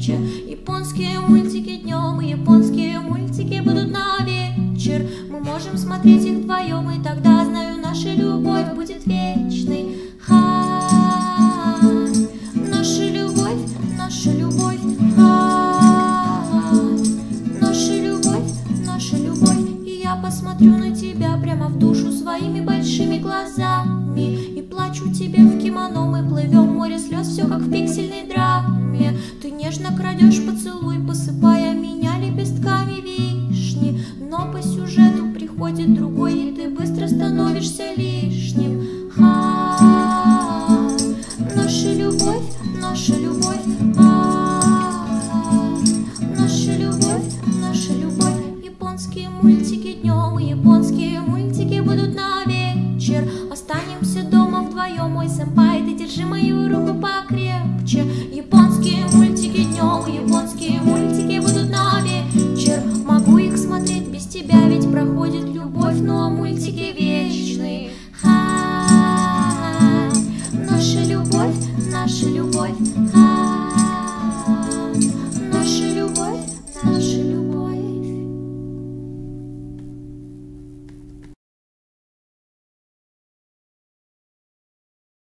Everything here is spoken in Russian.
вечер. Японские мультики днем и японские мультики будут на вечер. Мы можем смотреть их вдвоем, и тогда, знаю, наша любовь будет вечной. Наша любовь, наша любовь, наша любовь. И я посмотрю на тебя прямо в душу своими большими глазами и плачу тебе в кимоно. Мы плывем в море слез, все как в пиксельной драме. Ты нежно крадешь поцелуй, посыпая меня лепестками вишни. Но по сюжету приходит другой, и ты быстро становишься лишним. Наша любовь, наша любовь, наша любовь, наша любовь. Японские мультики днем и японские мультики будут на вечер. Останемся дома вдвоем, мой сэмпай, ты держи мою руку покрепче. Японские мультики днем и японские мультики будут на вечер. Могу их смотреть без тебя, ведь проходит любовь, ну а мультики вечные.